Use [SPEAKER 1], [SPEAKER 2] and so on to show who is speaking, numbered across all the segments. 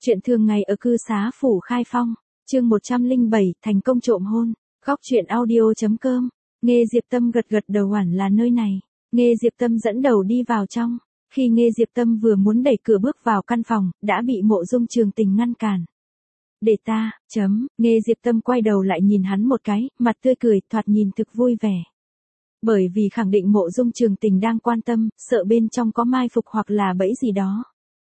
[SPEAKER 1] Chuyện thường ngày ở cư xá phủ Khai Phong, chương 107, thành công trộm hôn. Góc chuyện audio.com. Nghe Diệp Tâm gật gật đầu, hẳn là nơi này. Nghe Diệp Tâm dẫn đầu đi vào trong. Khi Nghe Diệp Tâm vừa muốn đẩy cửa bước vào căn phòng, đã bị Mộ Dung Trường Tình ngăn cản. Để ta, Nghe Diệp Tâm quay đầu lại nhìn hắn một cái, mặt tươi cười, thoạt nhìn thực vui vẻ. Bởi vì khẳng định Mộ Dung Trường Tình đang quan tâm, sợ bên trong có mai phục hoặc là bẫy gì đó.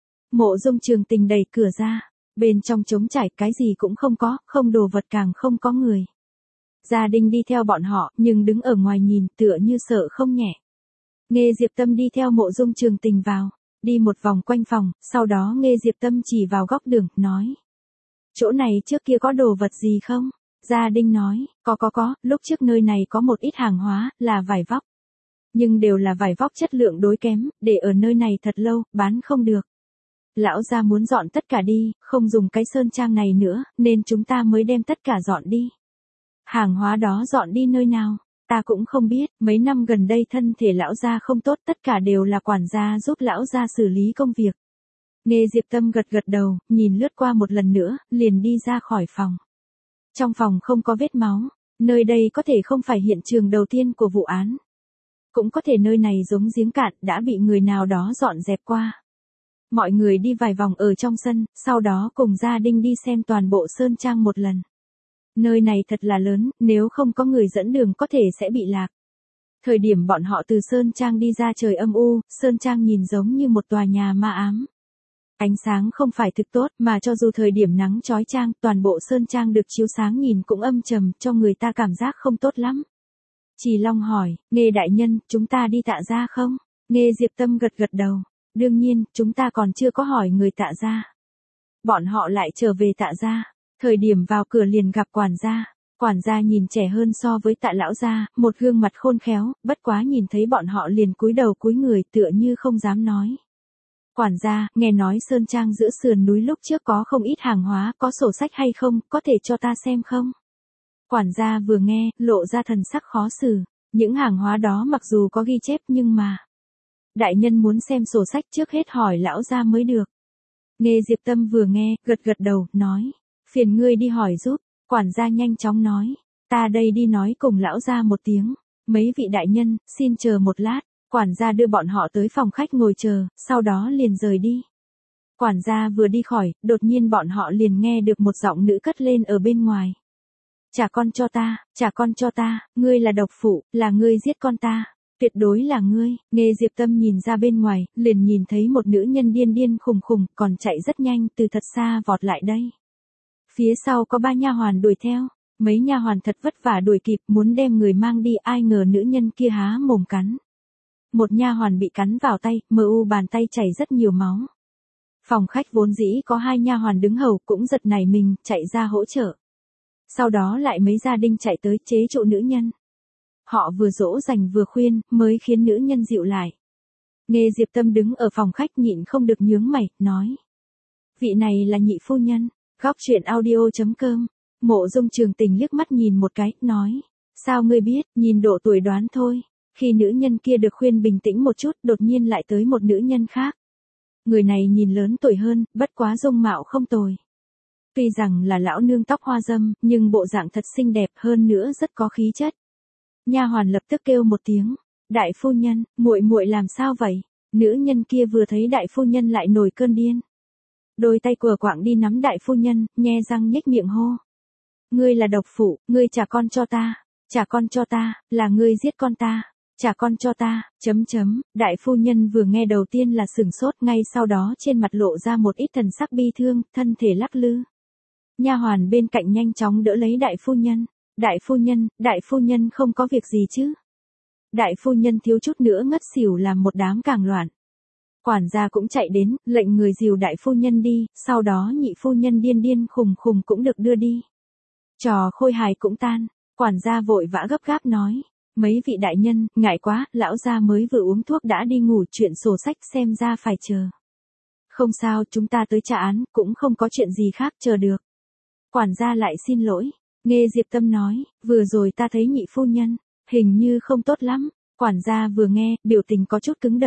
[SPEAKER 1] Mộ Dung Trường Tình đẩy cửa ra, bên trong trống trải, cái gì cũng không có, không đồ vật càng không có người. Gia Đình đi theo bọn họ, nhưng đứng ở ngoài nhìn tựa như sợ không nhẹ. Nghe Diệp Tâm đi theo Mộ Dung Trường Tình vào, đi một vòng quanh phòng, sau đó Nghe Diệp Tâm chỉ vào góc đường, nói. Chỗ này trước kia có đồ vật gì không? Gia Đình nói, có, lúc trước nơi này có một ít hàng hóa, là vải vóc. Nhưng đều là vải vóc chất lượng đối kém, để ở nơi này thật lâu, bán không được. Lão gia muốn dọn tất cả đi, không dùng cái sơn trang này nữa, nên chúng ta mới đem tất cả dọn đi. Hàng hóa đó dọn đi nơi nào? Ta cũng không biết, mấy năm gần đây thân thể lão gia không tốt, tất cả đều là quản gia giúp lão gia xử lý công việc. Nghe Diệp Tâm gật gật đầu, nhìn lướt qua một lần nữa, liền đi ra khỏi phòng. Trong phòng không có vết máu, nơi đây có thể không phải hiện trường đầu tiên của vụ án. Cũng có thể nơi này giống giếng cạn, đã bị người nào đó dọn dẹp qua. Mọi người đi vài vòng ở trong sân, sau đó cùng Gia Đình đi xem toàn bộ sơn trang một lần. Nơi này thật là lớn, nếu không có người dẫn đường có thể sẽ bị lạc. Thời điểm bọn họ từ sơn trang đi ra trời âm u, sơn trang nhìn giống như một tòa nhà ma ám. Ánh sáng không phải thực tốt, mà cho dù thời điểm nắng chói chang, toàn bộ sơn trang được chiếu sáng nhìn cũng âm trầm, cho người ta cảm giác không tốt lắm. Trì Long hỏi, Nghe đại nhân, chúng ta đi Tạ gia không? Nghe Diệp Tâm gật gật đầu. Đương nhiên, chúng ta còn chưa có hỏi người Tạ gia. Bọn họ lại trở về Tạ gia, thời điểm vào cửa liền gặp quản gia. Quản gia nhìn trẻ hơn so với Tạ lão gia, một gương mặt khôn khéo, bất quá nhìn thấy bọn họ liền cúi đầu cúi người tựa như không dám nói. Quản gia, nghe nói sơn trang giữa sườn núi lúc trước có không ít hàng hóa, có sổ sách hay không, có thể cho ta xem không? Quản gia vừa nghe, lộ ra thần sắc khó xử, những hàng hóa đó mặc dù có ghi chép nhưng mà... Đại nhân muốn xem sổ sách trước hết hỏi lão gia mới được. Nghe Diệp Tâm vừa nghe, gật gật đầu, nói. Phiền ngươi đi hỏi giúp. Quản gia nhanh chóng nói. Ta đây đi nói cùng lão gia một tiếng. Mấy vị đại nhân, xin chờ một lát. Quản gia đưa bọn họ tới phòng khách ngồi chờ, sau đó liền rời đi. Quản gia vừa đi khỏi, đột nhiên bọn họ liền nghe được một giọng nữ cất lên ở bên ngoài. Trả con cho ta, ngươi là độc phụ, là ngươi giết con ta. Tuyệt đối là ngươi. Nghe Diệp Tâm nhìn ra bên ngoài, liền nhìn thấy một nữ nhân điên điên khùng khùng, còn chạy rất nhanh, từ thật xa vọt lại đây. Phía sau có 3 nha hoàn đuổi theo, mấy nha hoàn thật vất vả đuổi kịp, muốn đem người mang đi, ai ngờ nữ nhân kia há mồm cắn. Một nha hoàn bị cắn vào tay, bàn tay chảy rất nhiều máu. Phòng khách vốn dĩ có 2 nha hoàn đứng hầu, cũng giật nảy mình, chạy ra hỗ trợ. Sau đó lại mấy gia đình chạy tới chế trụ nữ nhân. Họ vừa dỗ dành vừa khuyên, mới khiến nữ nhân dịu lại. Nghe Diệp Tâm đứng ở phòng khách nhịn không được nhướng mày, nói. Vị này là nhị phu nhân. Góc chuyện audio.com. Mộ Dung Trường Tình liếc mắt nhìn một cái, nói. Sao ngươi biết, nhìn độ tuổi đoán thôi. Khi nữ nhân kia được khuyên bình tĩnh một chút, đột nhiên lại tới một nữ nhân khác. Người này nhìn lớn tuổi hơn, bất quá dung mạo không tồi. Tuy rằng là lão nương tóc hoa dâm, nhưng bộ dạng thật xinh đẹp, hơn nữa rất có khí chất. Nha hoàn lập tức kêu một tiếng, đại phu nhân, muội làm sao vậy? Nữ nhân kia vừa thấy đại phu nhân lại nổi cơn điên. Đôi tay của quạng đi nắm đại phu nhân, nhe răng nhếch miệng hô. Ngươi là độc phụ, ngươi trả con cho ta, là ngươi giết con ta, trả con cho ta, Đại phu nhân vừa nghe đầu tiên là sửng sốt, ngay sau đó trên mặt lộ ra một ít thần sắc bi thương, thân thể lắc lư. Nha hoàn bên cạnh nhanh chóng đỡ lấy đại phu nhân. Đại phu nhân không có việc gì chứ? Đại phu nhân thiếu chút nữa ngất xỉu, làm một đám càng loạn. Quản gia cũng chạy đến, lệnh người dìu đại phu nhân đi, sau đó nhị phu nhân điên điên khùng khùng cũng được đưa đi. Trò khôi hài cũng tan, quản gia vội vã gấp gáp nói. Mấy vị đại nhân, ngại quá, lão gia mới vừa uống thuốc đã đi ngủ, chuyện sổ sách xem ra phải chờ. Không sao, chúng ta tới trả án, cũng không có chuyện gì khác, chờ được. Quản gia lại xin lỗi. Nghe Diệp Tâm nói, vừa rồi ta thấy nhị phu nhân, hình như không tốt lắm. Quản gia vừa nghe, biểu tình có chút cứng đờ.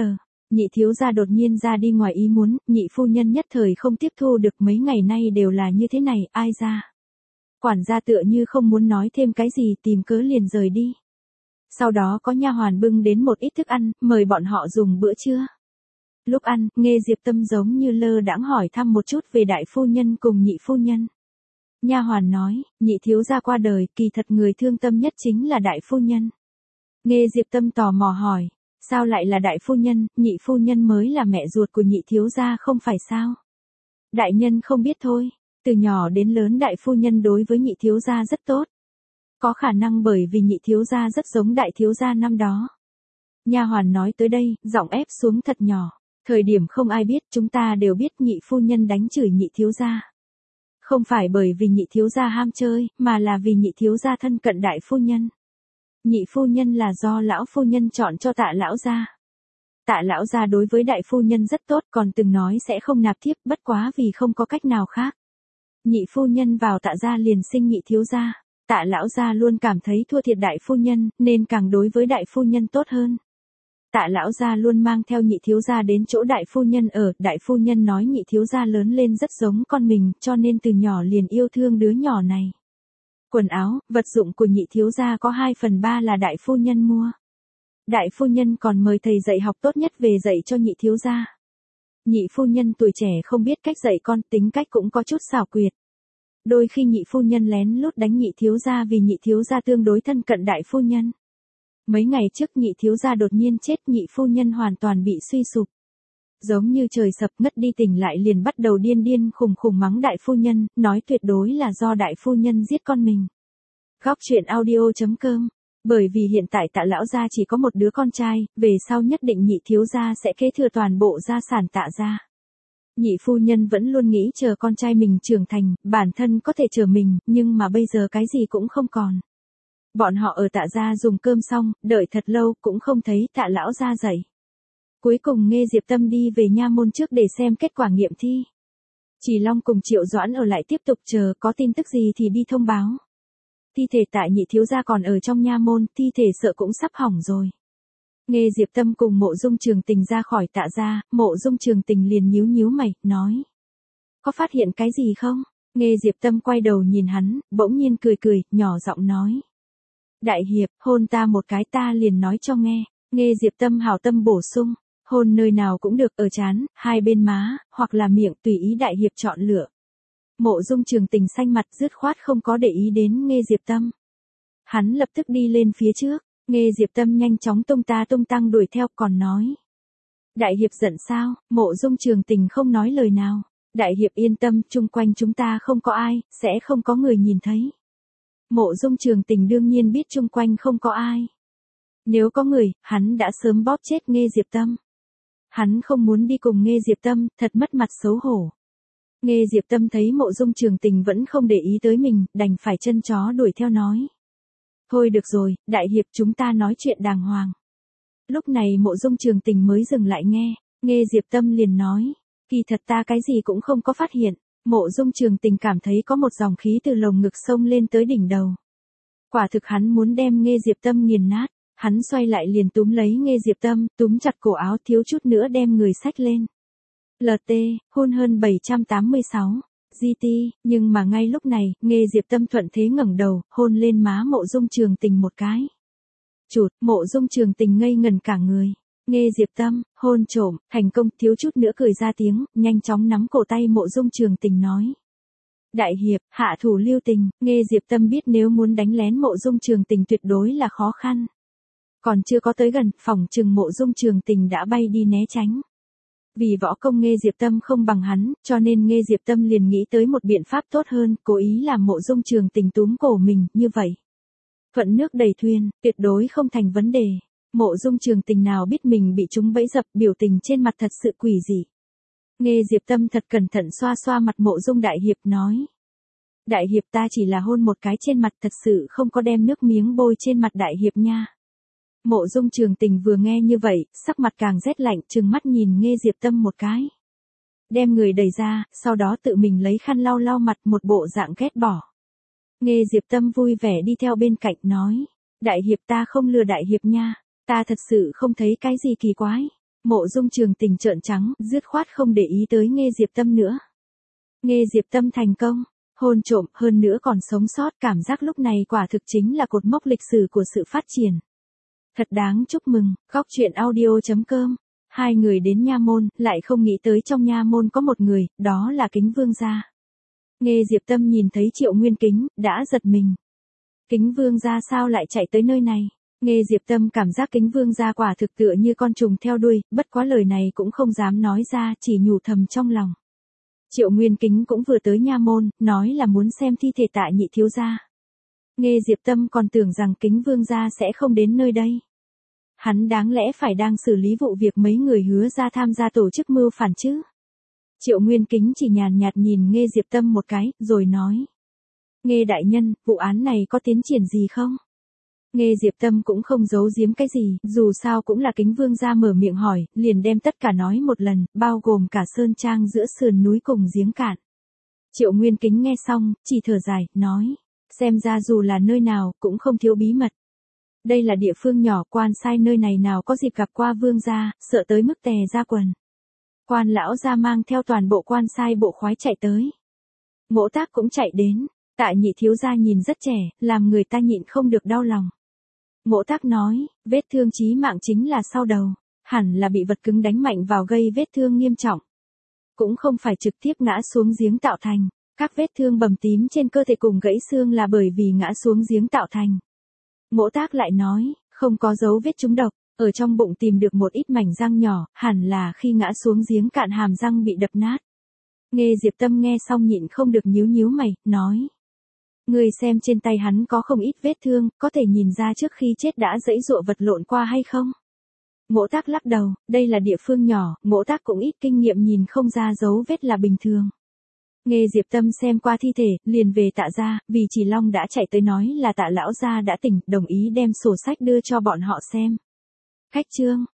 [SPEAKER 1] Nhị thiếu gia đột nhiên ra đi ngoài ý muốn, nhị phu nhân nhất thời không tiếp thu được, mấy ngày nay đều là như thế này, ai ra. Quản gia tựa như không muốn nói thêm cái gì, tìm cớ liền rời đi. Sau đó có nha hoàn bưng đến một ít thức ăn, mời bọn họ dùng bữa trưa. Lúc ăn, Nghê Diệp Tâm giống như lơ đãng hỏi thăm một chút về đại phu nhân cùng nhị phu nhân. Nha hoàn nói, nhị thiếu gia qua đời, kỳ thật người thương tâm nhất chính là đại phu nhân. Nghê Diệp Tâm tò mò hỏi, sao lại là đại phu nhân, nhị phu nhân mới là mẹ ruột của nhị thiếu gia không phải sao? Đại nhân không biết thôi, từ nhỏ đến lớn đại phu nhân đối với nhị thiếu gia rất tốt. Có khả năng bởi vì nhị thiếu gia rất giống đại thiếu gia năm đó. Nha hoàn nói tới đây, giọng ép xuống thật nhỏ. Thời điểm không ai biết, chúng ta đều biết nhị phu nhân đánh chửi nhị thiếu gia. Không phải bởi vì nhị thiếu gia ham chơi, mà là vì nhị thiếu gia thân cận đại phu nhân. Nhị phu nhân là do lão phu nhân chọn cho Tạ lão gia. Tạ lão gia đối với đại phu nhân rất tốt, còn từng nói sẽ không nạp thiếp, bất quá vì không có cách nào khác. Nhị phu nhân vào Tạ gia liền sinh nhị thiếu gia. Tạ lão gia luôn cảm thấy thua thiệt đại phu nhân, nên càng đối với đại phu nhân tốt hơn. Tạ lão gia luôn mang theo nhị thiếu gia đến chỗ đại phu nhân ở, đại phu nhân nói nhị thiếu gia lớn lên rất giống con mình, cho nên từ nhỏ liền yêu thương đứa nhỏ này. Quần áo, vật dụng của nhị thiếu gia có 2/3 là đại phu nhân mua. Đại phu nhân còn mời thầy dạy học tốt nhất về dạy cho nhị thiếu gia. Nhị phu nhân tuổi trẻ không biết cách dạy con, tính cách cũng có chút xảo quyệt. Đôi khi nhị phu nhân lén lút đánh nhị thiếu gia vì nhị thiếu gia tương đối thân cận đại phu nhân. Mấy ngày trước nhị thiếu gia đột nhiên chết, nhị phu nhân hoàn toàn bị suy sụp. Giống như trời sập, ngất đi, tỉnh lại liền bắt đầu điên điên khùng khùng mắng đại phu nhân, nói tuyệt đối là do đại phu nhân giết con mình. Góc truyện audio.com. Bởi vì hiện tại Tạ lão gia chỉ có một đứa con trai, về sau nhất định nhị thiếu gia sẽ kế thừa toàn bộ gia sản Tạ gia. Nhị phu nhân vẫn luôn nghĩ chờ con trai mình trưởng thành, bản thân có thể chờ mình, nhưng mà bây giờ cái gì cũng không còn. Bọn họ ở Tạ gia dùng cơm xong, đợi thật lâu cũng không thấy Tạ lão gia dậy. Cuối cùng Nghê Diệp Tâm đi về nha môn trước để xem kết quả nghiệm thi. Chỉ Long cùng Triệu Doãn ở lại tiếp tục chờ, có tin tức gì thì đi thông báo. Thi thể Tạ nhị thiếu gia còn ở trong nha môn, thi thể sợ cũng sắp hỏng rồi. Nghê Diệp Tâm cùng Mộ Dung Trường Tình ra khỏi Tạ gia, Mộ Dung Trường Tình liền nhíu nhíu mày, nói. Có phát hiện cái gì không? Nghê Diệp Tâm quay đầu nhìn hắn, bỗng nhiên cười cười, nhỏ giọng nói. Đại hiệp, hôn ta một cái ta liền nói cho nghe. Nghê Diệp Tâm hảo tâm bổ sung, hôn nơi nào cũng được, ở trán, hai bên má, hoặc là miệng, tùy ý đại hiệp chọn lựa. Mộ Dung Trường Tình xanh mặt dứt khoát không có để ý đến Nghê Diệp Tâm. Hắn lập tức đi lên phía trước, Nghê Diệp Tâm nhanh chóng tung ta tung tăng đuổi theo, còn nói. Đại hiệp giận sao? Mộ Dung Trường Tình không nói lời nào. Đại hiệp yên tâm, chung quanh chúng ta không có ai, sẽ không có người nhìn thấy. Mộ Dung Trường Tình đương nhiên biết chung quanh không có ai. Nếu có người, hắn đã sớm bóp chết Nghê Diệp Tâm. Hắn không muốn đi cùng Nghê Diệp Tâm, thật mất mặt xấu hổ. Nghê Diệp Tâm thấy Mộ Dung Trường Tình vẫn không để ý tới mình, đành phải chân chó đuổi theo nói. Thôi được rồi, đại hiệp, chúng ta nói chuyện đàng hoàng. Lúc này Mộ Dung Trường Tình mới dừng lại nghe, Nghê Diệp Tâm liền nói. Kỳ thật ta cái gì cũng không có phát hiện. Mộ Dung Trường Tình cảm thấy có một dòng khí từ lồng ngực xông lên tới đỉnh đầu. Quả thực hắn muốn đem Nghê Diệp Tâm nghiền nát. Hắn xoay lại liền túm lấy Nghê Diệp Tâm, túm chặt cổ áo, thiếu chút nữa đem người xách lên. LT, hôn hơn 786. GT, nhưng mà ngay lúc này, Nghê Diệp Tâm thuận thế ngẩng đầu, hôn lên má Mộ Dung Trường Tình một cái. Chụt, Mộ Dung Trường Tình ngây ngần cả người. Nghê Diệp Tâm, hôn trộm, thành công, thiếu chút nữa cười ra tiếng, nhanh chóng nắm cổ tay Mộ Dung Trường Tình nói. Đại hiệp, hạ thủ lưu tình. Nghê Diệp Tâm biết nếu muốn đánh lén Mộ Dung Trường Tình tuyệt đối là khó khăn. Còn chưa có tới gần, phỏng chừng Mộ Dung Trường Tình đã bay đi né tránh. Vì võ công Nghê Diệp Tâm không bằng hắn, cho nên Nghê Diệp Tâm liền nghĩ tới một biện pháp tốt hơn, cố ý làm Mộ Dung Trường Tình túm cổ mình, như vậy. Thuận nước đẩy thuyền, tuyệt đối không thành vấn đề. Mộ Dung Trường Tình nào biết mình bị chúng bẫy dập, biểu tình trên mặt thật sự quỷ dị. Nghê Diệp Tâm thật cẩn thận xoa xoa mặt Mộ Dung đại hiệp nói. Đại hiệp, ta chỉ là hôn một cái trên mặt, thật sự không có đem nước miếng bôi trên mặt đại hiệp nha. Mộ Dung Trường Tình vừa nghe như vậy, sắc mặt càng rét lạnh, trừng mắt nhìn Nghê Diệp Tâm một cái. Đem người đẩy ra, sau đó tự mình lấy khăn lau lau mặt, một bộ dạng ghét bỏ. Nghê Diệp Tâm vui vẻ đi theo bên cạnh nói. Đại hiệp, ta không lừa đại hiệp nha. Ta thật sự không thấy cái gì kỳ quái. Mộ Dung Trường Tình trợn trắng, dứt khoát không để ý tới Nghê Diệp Tâm nữa. Nghê Diệp Tâm thành công, hôn trộm, hơn nữa còn sống sót, cảm giác lúc này quả thực chính là cột mốc lịch sử của sự phát triển. Thật đáng chúc mừng. Góc truyện audio.com. Hai người đến nha môn, lại không nghĩ tới trong nha môn có một người, đó là Kính Vương gia. Nghê Diệp Tâm nhìn thấy Triệu Nguyên Kính, đã giật mình. Kính Vương gia sao lại chạy tới nơi này? Nghê Diệp Tâm cảm giác Kính Vương gia quả thực tựa như con trùng theo đuôi, bất quá lời này cũng không dám nói ra, chỉ nhủ thầm trong lòng. Triệu Nguyên Kính cũng vừa tới nha môn, nói là muốn xem thi thể Tạ nhị thiếu gia. Nghê Diệp Tâm còn tưởng rằng Kính Vương gia sẽ không đến nơi đây. Hắn đáng lẽ phải đang xử lý vụ việc mấy người hứa ra tham gia tổ chức mưu phản chứ. Triệu Nguyên Kính chỉ nhàn nhạt nhìn Nghê Diệp Tâm một cái, rồi nói. Nghê đại nhân, vụ án này có tiến triển gì không? Nghê Diệp Tâm cũng không giấu giếm cái gì, dù sao cũng là Kính Vương gia mở miệng hỏi, liền đem tất cả nói một lần, bao gồm cả sơn trang giữa sườn núi cùng giếng cạn. Triệu Nguyên Kính nghe xong, chỉ thở dài, nói. Xem ra dù là nơi nào, cũng không thiếu bí mật. Đây là địa phương nhỏ, quan sai nơi này nào có dịp gặp qua vương gia, sợ tới mức tè ra quần. Quan lão gia mang theo toàn bộ quan sai bộ khoái chạy tới. Ngỗ Tác cũng chạy đến, Tạ nhị thiếu gia nhìn rất trẻ, làm người ta nhịn không được đau lòng. Ngỗ Tác nói, vết thương chí mạng chính là sau đầu, hẳn là bị vật cứng đánh mạnh vào gây vết thương nghiêm trọng. Cũng không phải trực tiếp ngã xuống giếng tạo thành, các vết thương bầm tím trên cơ thể cùng gãy xương là bởi vì ngã xuống giếng tạo thành. Ngỗ Tác lại nói, không có dấu vết trúng độc, ở trong bụng tìm được một ít mảnh răng nhỏ, hẳn là khi ngã xuống giếng cạn hàm răng bị đập nát. Nghê Diệp Tâm nghe xong nhịn không được nhíu nhíu mày, nói. Người xem trên tay hắn có không ít vết thương, có thể nhìn ra trước khi chết đã giãy giụa vật lộn qua hay không? Ngỗ Tác lắc đầu, đây là địa phương nhỏ, Ngỗ Tác cũng ít kinh nghiệm nhìn không ra dấu vết là bình thường. Nghê Diệp Tâm xem qua thi thể, liền về Tạ gia, vì Chỉ Long đã chạy tới nói là Tạ lão gia đã tỉnh, đồng ý đem sổ sách đưa cho bọn họ xem. Khách chương.